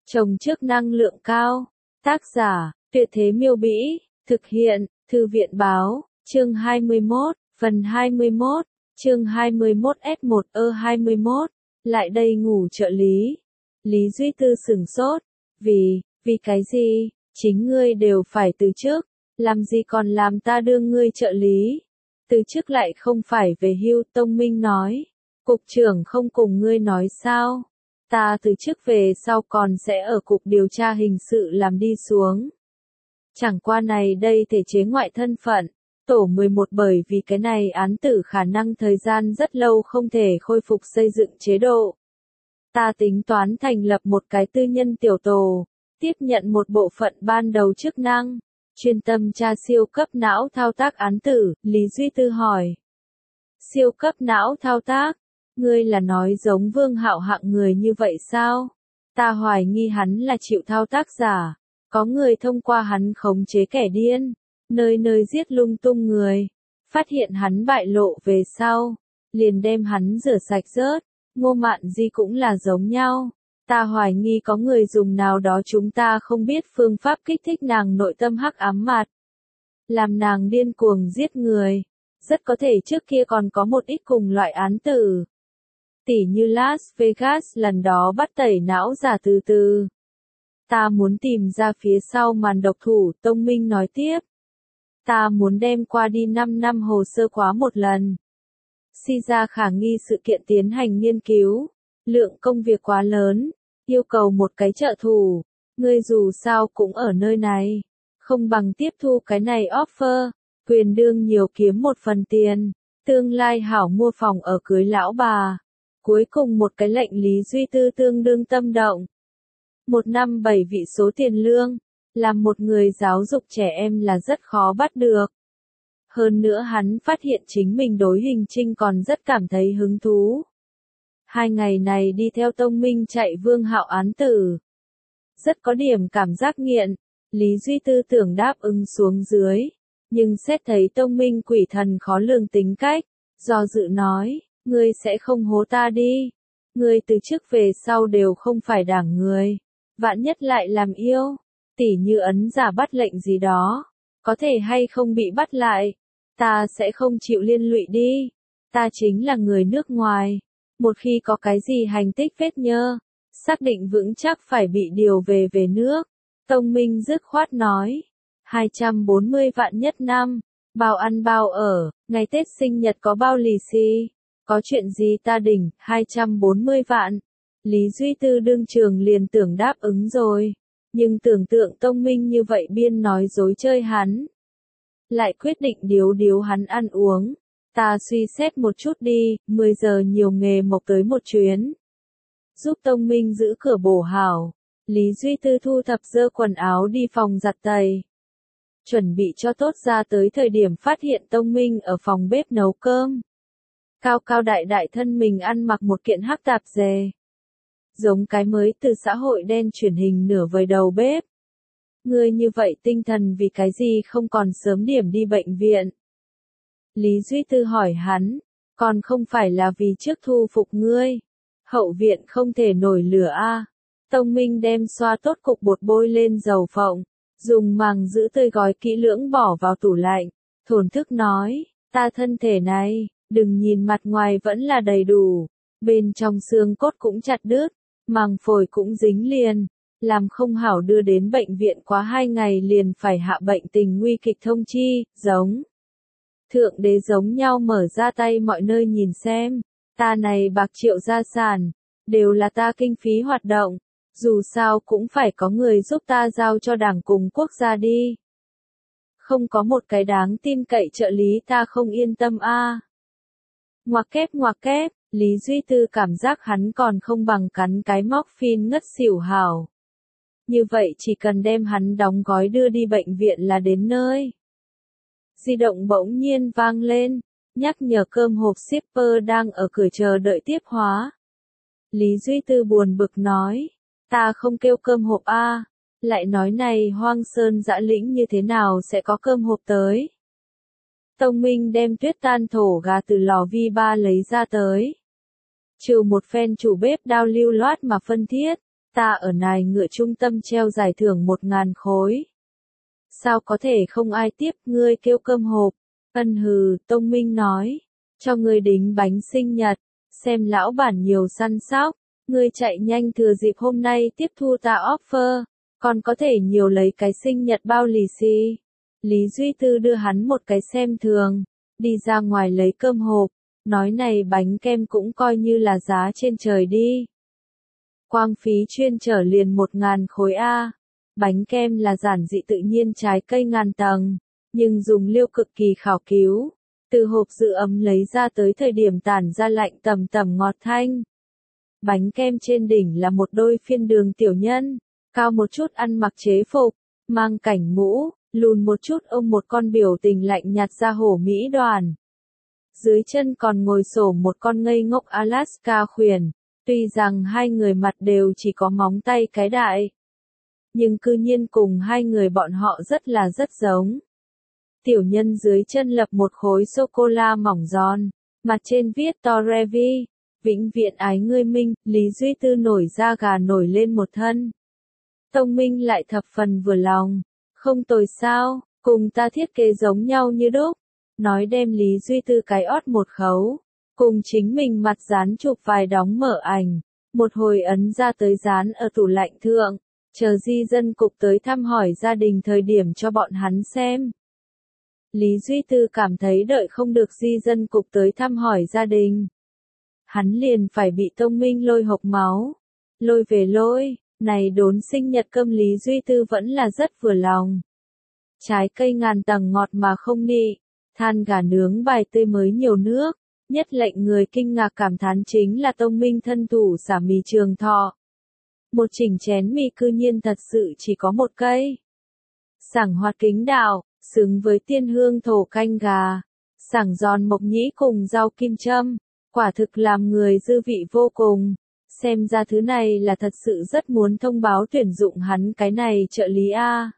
Trồng trước năng lượng cao. Tác giả, Tuyệt Thế Miêu Bĩ, thực hiện, Thư viện Báo, chương 21, phần 21, chương 21 S1E21, lại đây ngủ trợ lý. Lý Duy Tư sửng sốt, vì cái gì, chính ngươi đều phải từ chức, làm gì còn làm ta đương ngươi trợ lý. Từ chức lại không phải về hưu, Tông Minh nói, cục trưởng không cùng ngươi nói sao. Ta từ chức về sau còn sẽ ở cục điều tra hình sự làm đi xuống. Chẳng qua này đây thể chế ngoại thân phận, tổ 11 bởi vì cái này án tử khả năng thời gian rất lâu không thể khôi phục xây dựng chế độ. Ta tính toán thành lập một cái tư nhân tiểu tổ, tiếp nhận một bộ phận ban đầu chức năng, chuyên tâm tra siêu cấp não thao tác án tử, Lý Duy Tư hỏi. Siêu cấp não thao tác? Ngươi là nói giống Vương Hạo hạng người như vậy sao? Ta hoài nghi hắn là chịu thao tác giả, có người thông qua hắn khống chế kẻ điên, nơi nơi giết lung tung người, phát hiện hắn bại lộ về sau, liền đem hắn rửa sạch rớt. Ngô Mạn Di cũng là giống nhau, ta hoài nghi có người dùng nào đó chúng ta không biết phương pháp kích thích nàng nội tâm hắc ám mặt, làm nàng điên cuồng giết người, rất có thể trước kia còn có một ít cùng loại án tử. Tỉ như Las Vegas lần đó bắt tẩy não giả từ từ. Ta muốn tìm ra phía sau màn độc thủ, Tông Minh nói tiếp. Ta muốn đem qua đi 5 năm hồ sơ khóa một lần. Si ra khả nghi sự kiện tiến hành nghiên cứu. Lượng công việc quá lớn, yêu cầu một cái trợ thủ. Ngươi dù sao cũng ở nơi này. Không bằng tiếp thu cái này offer, quyền đương nhiều kiếm một phần tiền. Tương lai hảo mua phòng ở cưới lão bà. Cuối cùng một cái lệnh Lý Duy Tư tương đương tâm động. 1 năm 7 vị số tiền lương, làm một người giáo dục trẻ em là rất khó bắt được. Hơn nữa hắn phát hiện chính mình đối hình trinh còn rất cảm thấy hứng thú. 2 ngày này đi theo Tông Minh chạy Vương Hạo án tử. Rất có điểm cảm giác nghiện, Lý Duy Tư tưởng đáp ứng xuống dưới. Nhưng xét thấy Tông Minh quỷ thần khó lường tính cách, do dự nói. Ngươi sẽ không hố ta đi. Ngươi từ trước về sau đều không phải đảng người. Vạn nhất lại làm yêu. Tỉ như ấn giả bắt lệnh gì đó. Có thể hay không bị bắt lại. Ta sẽ không chịu liên lụy đi. Ta chính là người nước ngoài. Một khi có cái gì hành tích vết nhơ. Xác định vững chắc phải bị điều về nước. Tông Minh dứt khoát nói. 240 vạn nhất năm. Bao ăn bao ở. Ngày Tết sinh nhật có bao lì xì. Có chuyện gì ta đỉnh, 240 vạn. Lý Duy Tư đương trường liền tưởng đáp ứng rồi. Nhưng tưởng tượng Tông Minh như vậy biên nói dối chơi hắn. Lại quyết định điếu hắn ăn uống. Ta suy xét một chút đi, 10 giờ nhiều nghề mộc tới một chuyến. Giúp Tông Minh giữ cửa bổ hảo. Lý Duy Tư thu thập dơ quần áo đi phòng giặt tẩy. Chuẩn bị cho tốt ra tới thời điểm phát hiện Tông Minh ở phòng bếp nấu cơm. Cao cao đại đại thân mình ăn mặc một kiện hắc tạp dề. Giống cái mới từ xã hội đen chuyển hình nửa vời đầu bếp. Ngươi như vậy tinh thần vì cái gì không còn sớm điểm đi bệnh viện? Lý Duy Tư hỏi hắn, còn không phải là vì trước thu phục ngươi. Hậu viện không thể nổi lửa a. Tông Minh đem xoa tốt cục bột bôi lên dầu phộng, dùng màng giữ tươi gói kỹ lưỡng bỏ vào tủ lạnh, thổn thức nói, ta thân thể này. Đừng nhìn mặt ngoài vẫn là đầy đủ, bên trong xương cốt cũng chặt đứt, màng phổi cũng dính liền, làm không hảo đưa đến bệnh viện quá 2 ngày liền phải hạ bệnh tình nguy kịch thông chi, giống. Thượng đế giống nhau mở ra tay mọi nơi nhìn xem, ta này bạc triệu gia sản, đều là ta kinh phí hoạt động, dù sao cũng phải có người giúp ta giao cho đảng cùng quốc gia đi. Không có một cái đáng tin cậy trợ lý ta không yên tâm a. Ngoặc kép, Lý Duy Tư cảm giác hắn còn không bằng cắn cái móc phin ngất xỉu hảo. Như vậy chỉ cần đem hắn đóng gói đưa đi bệnh viện là đến nơi. Di động bỗng nhiên vang lên, nhắc nhở cơm hộp shipper đang ở cửa chờ đợi tiếp hóa. Lý Duy Tư buồn bực nói, ta không kêu cơm hộp a, lại nói này hoang sơn dã lĩnh như thế nào sẽ có cơm hộp tới. Tông Minh đem tuyết tan thổ gà từ lò vi ba lấy ra tới. Trừ một phen chủ bếp đao lưu loát mà phân thiết, Ta ở nài ngựa trung tâm treo giải thưởng 1.000 khối. Sao có thể không ai tiếp, ngươi kêu cơm hộp. Ân hừ, Tông Minh nói. Cho ngươi đính bánh sinh nhật, xem lão bản nhiều săn sóc. Ngươi chạy nhanh thừa dịp hôm nay tiếp thu ta offer, còn có thể nhiều lấy cái sinh nhật bao lì xì. Lý Duy Tư đưa hắn một cái xem thường, đi ra ngoài lấy cơm hộp, nói này bánh kem cũng coi như là giá trên trời đi. Quang phí chuyên trở liền 1.000 khối A. Bánh kem là giản dị tự nhiên trái cây ngàn tầng, nhưng dùng liêu cực kỳ khảo cứu. Từ hộp giữ ấm lấy ra tới thời điểm tản ra lạnh tầm tầm ngọt thanh. Bánh kem trên đỉnh là một đôi phiên đường tiểu nhân, cao một chút ăn mặc chế phục, mang cảnh mũ, lùn một chút ôm một con biểu tình lạnh nhạt ra hổ Mỹ đoàn. Dưới chân còn ngồi xổm một con ngây ngốc Alaska khuyển, tuy rằng hai người mặt đều chỉ có móng tay cái đại. Nhưng cư nhiên cùng hai người bọn họ rất giống. Tiểu nhân dưới chân lập một khối sô-cô-la mỏng giòn, mặt trên viết Torevi, vĩnh viễn ái ngươi Minh, Lý Duy Tư nổi da gà nổi lên một thân. Tông Minh lại thập phần vừa lòng, không tồi sao, cùng ta thiết kế giống nhau như đúc, nói đem Lý Duy Tư cái ót một khấu, cùng chính mình mặt dán chụp vài đóng mở ảnh, một hồi ấn ra tới dán ở tủ lạnh thượng, chờ di dân cục tới thăm hỏi gia đình thời điểm cho bọn hắn xem. Lý Duy Tư cảm thấy đợi không được di dân cục tới thăm hỏi gia đình. Hắn liền phải bị Tông Minh lôi hộc máu. Lôi về lôi, này đốn sinh nhật cơm Lý Duy Tư vẫn là rất vừa lòng. Trái cây ngàn tầng ngọt mà không nị, than gà nướng bài tươi mới nhiều nước, nhất lệnh người kinh ngạc cảm thán chính là Tông Minh thân thủ xả mì Trường Thọ. Một chỉnh chén mì cư nhiên thật sự chỉ có một cây. Sảng hoạt kính đạo, xứng với tiên hương thổ canh gà, sảng giòn mộc nhĩ cùng rau kim châm, quả thực làm người dư vị vô cùng. Xem ra thứ này là thật sự rất muốn thông báo tuyển dụng hắn cái này trợ lý A.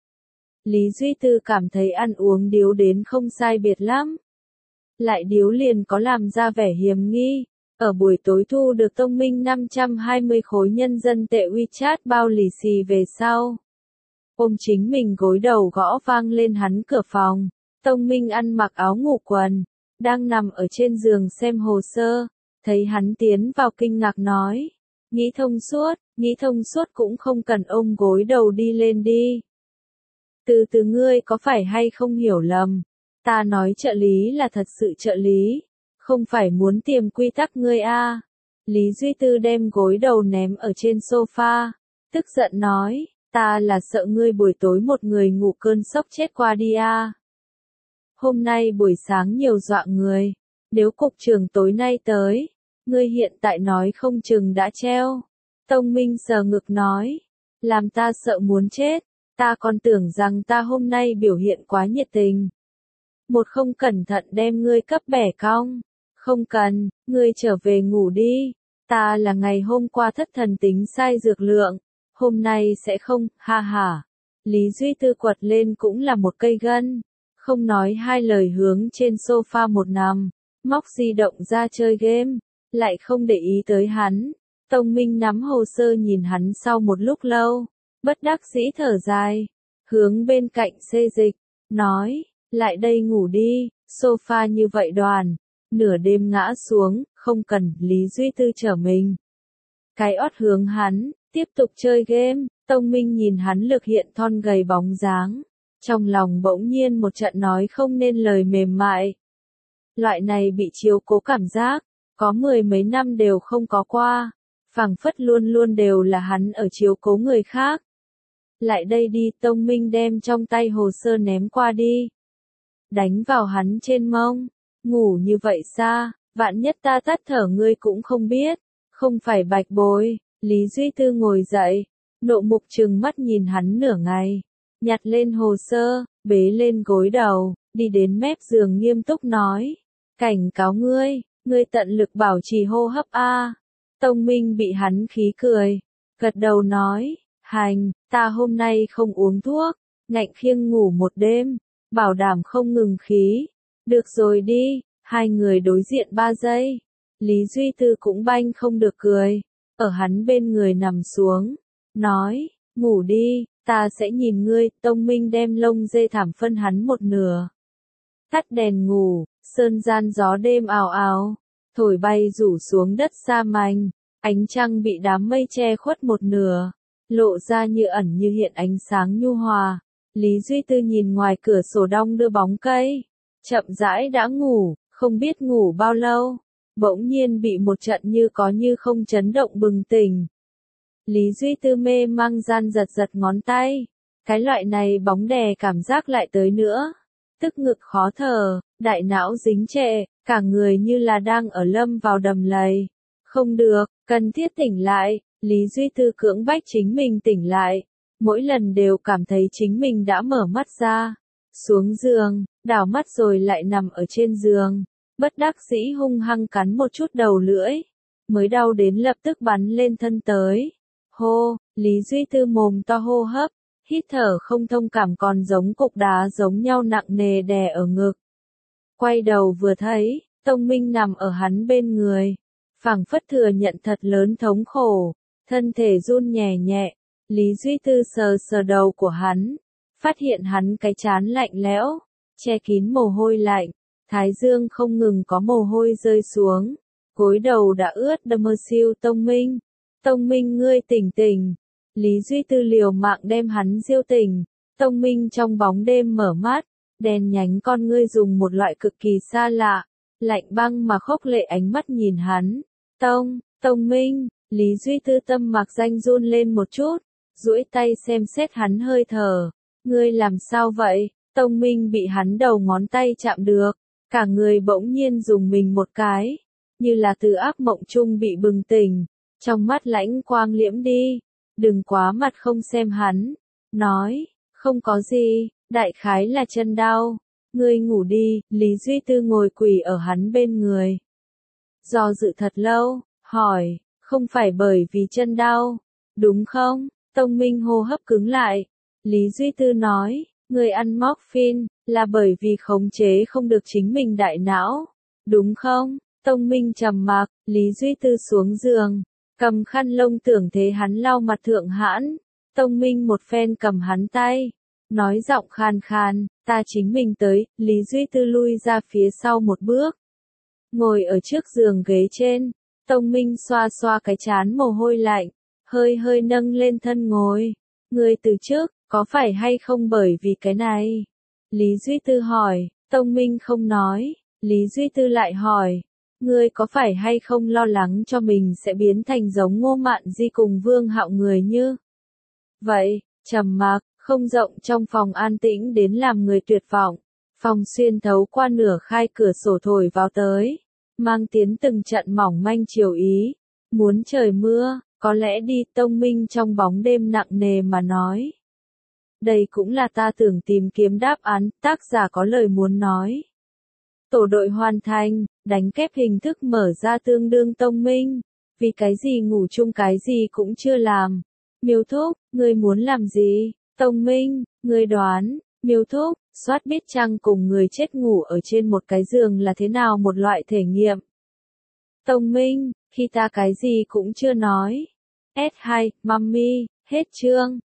Lý Duy Tư cảm thấy ăn uống điếu đến không sai biệt lắm. Lại điếu liền có làm ra vẻ hiểm nghi. Ở buổi tối thu được Tông Minh 520 khối nhân dân tệ WeChat bao lì xì về sau. Ôm chính mình gối đầu gõ vang lên hắn cửa phòng. Tông Minh ăn mặc áo ngủ quần, đang nằm ở trên giường xem hồ sơ. Thấy hắn tiến vào kinh ngạc nói. Nghĩ thông suốt cũng không cần ôm gối đầu đi lên đi. Từ từ ngươi có phải hay không hiểu lầm. Ta nói trợ lý là thật sự trợ lý. Không phải muốn tiềm quy tắc ngươi a. Lý Duy Tư đem gối đầu ném ở trên sofa. Tức giận nói. Ta là sợ ngươi buổi tối một người ngủ cơn sốc chết qua đi a. Hôm nay buổi sáng nhiều dọa người. Nếu cục trưởng tối nay tới. Ngươi hiện tại nói không chừng đã treo. Tông Minh sờ ngực nói. Làm ta sợ muốn chết. Ta còn tưởng rằng ta hôm nay biểu hiện quá nhiệt tình. Một không cẩn thận đem ngươi cấp bẻ cong. Không cần, ngươi trở về ngủ đi. Ta là ngày hôm qua thất thần tính sai dược lượng. Hôm nay sẽ không, ha ha. Lý Duy Tư quật lên cũng là một cây gân. Không nói hai lời hướng trên sofa một nằm. Móc di động ra chơi game. Lại không để ý tới hắn. Tông Minh nắm hồ sơ nhìn hắn sau một lúc lâu. Bất đắc dĩ thở dài. Hướng bên cạnh xê dịch. Nói, lại đây ngủ đi. Sofa như vậy đoàn. Nửa đêm ngã xuống, không cần, Lý Duy Tư trở mình. Cái ót hướng hắn, tiếp tục chơi game. Tông Minh nhìn hắn lực hiện thon gầy bóng dáng. Trong lòng bỗng nhiên một trận nói không nên lời mềm mại. Loại này bị chiếu cố cảm giác. Có 10 mấy năm đều không có qua. Phảng phất luôn luôn đều là hắn ở chiếu cố người khác. Lại đây đi, Tông Minh đem trong tay hồ sơ ném qua đi. Đánh vào hắn trên mông. Ngủ như vậy xa, vạn nhất ta tắt thở ngươi cũng không biết. Không phải bạch bối. Lý Duy Tư ngồi dậy. Nộ mục trừng mắt nhìn hắn nửa ngày. Nhặt lên hồ sơ, bế lên gối đầu, đi đến mép giường nghiêm túc nói. Cảnh cáo ngươi. Ngươi tận lực bảo trì hô hấp a. Tông Minh bị hắn khí cười. Gật đầu nói. Hành, ta hôm nay không uống thuốc. Ngạnh khiêng ngủ một đêm. Bảo đảm không ngừng khí. Được rồi đi. Hai người đối diện 3 giây. Lý Duy Tư cũng banh không được cười. ở hắn bên người nằm xuống, nói, ngủ đi, ta sẽ nhìn ngươi. Tông Minh đem lông dê thảm phân hắn một nửa. Tắt đèn ngủ, sơn gian gió đêm ào ào, thổi bay rủ xuống đất sa manh, ánh trăng bị đám mây che khuất một nửa, lộ ra như ẩn như hiện ánh sáng nhu hòa. Lý Duy Tư nhìn ngoài cửa sổ đong đưa bóng cây, chậm rãi đã ngủ, không biết ngủ bao lâu, bỗng nhiên bị một trận như có như không chấn động bừng tỉnh. Lý Duy Tư mê mang gian giật giật ngón tay, cái loại này bóng đè cảm giác lại tới nữa, tức ngực khó thở, đại não dính trệ, cả người như là đang ở lâm vào đầm lầy. Không được, cần thiết tỉnh lại. Lý Duy Tư cưỡng bách chính mình tỉnh lại, mỗi lần đều cảm thấy chính mình đã mở mắt ra, xuống giường, đảo mắt rồi lại nằm ở trên giường, bất đắc dĩ hung hăng cắn một chút đầu lưỡi, mới đau đến lập tức bắn lên thân tới. Hô, Lý Duy Tư mồm to hô hấp, hít thở không thông, cảm còn giống cục đá giống nhau nặng nề đè ở ngực. Quay đầu vừa thấy, Tông Minh nằm ở hắn bên người, phảng phất thừa nhận thật lớn thống khổ, thân thể run nhẹ nhẹ. Lý Duy Tư sờ sờ đầu của hắn, phát hiện hắn cái trán lạnh lẽo, che kín mồ hôi lạnh, thái dương không ngừng có mồ hôi rơi xuống, gối đầu đã ướt đẫm. Siêu Tông Minh ngươi tỉnh tỉnh. Lý Duy Tư liều mạng đem hắn diêu tỉnh. Tông Minh trong bóng đêm mở mắt, đen nhánh con ngươi dùng một loại cực kỳ xa lạ, lạnh băng mà khốc lệ ánh mắt nhìn hắn. Tông Minh. Lý Duy Tư tâm mạc danh run lên một chút, duỗi tay xem xét hắn hơi thở. Ngươi làm sao vậy? Tông Minh bị hắn đầu ngón tay chạm được, cả người bỗng nhiên rùng mình một cái, như là từ ác mộng chung bị bừng tỉnh, trong mắt lãnh quang liễm đi. Đừng quá mặt không xem hắn, nói, không có gì, đại khái là chân đau, ngươi ngủ đi. Lý Duy Tư ngồi quỳ ở hắn bên người, do dự thật lâu, hỏi, không phải bởi vì chân đau, đúng không? Tông Minh hô hấp cứng lại. Lý Duy Tư nói, ngươi ăn morphine, là bởi vì khống chế không được chính mình đại não, đúng không? Tông Minh trầm mặc. Lý Duy Tư xuống giường, cầm khăn lông tưởng thế hắn lau mặt thượng hãn. Tông Minh một phen cầm hắn tay, nói giọng khan khan, ta chính mình tới. Lý Duy Tư lui ra phía sau một bước, ngồi ở trước giường ghế trên. Tông Minh xoa xoa cái trán mồ hôi lạnh, hơi hơi nâng lên thân ngồi. Ngươi từ trước, có phải hay không bởi vì cái này? Lý Duy Tư hỏi. Tông Minh không nói. Lý Duy Tư lại hỏi, ngươi có phải hay không lo lắng cho mình sẽ biến thành giống Ngô Mạn Di cùng Vương Hạo người như vậy? Trầm mặc, không rộng trong phòng an tĩnh đến làm người tuyệt vọng. Phòng xuyên thấu qua nửa khai cửa sổ thổi vào tới, mang tiến từng trận mỏng manh chiều ý. Muốn trời mưa, có lẽ đi. Tông Minh trong bóng đêm nặng nề mà nói. Đây cũng là ta tưởng tìm kiếm đáp án. Tác giả có lời muốn nói. Tổ đội hoàn thành, đánh kép hình thức mở ra tương đương. Tông Minh, vì cái gì ngủ chung cái gì cũng chưa làm? Miêu Thúc, ngươi muốn làm gì? Tông Minh, ngươi đoán. Miêu Thúc, soát biết chăng cùng người chết ngủ ở trên một cái giường là thế nào một loại thể nghiệm? Tông Minh, khi ta cái gì cũng chưa nói. S2, Mummy, hết chương.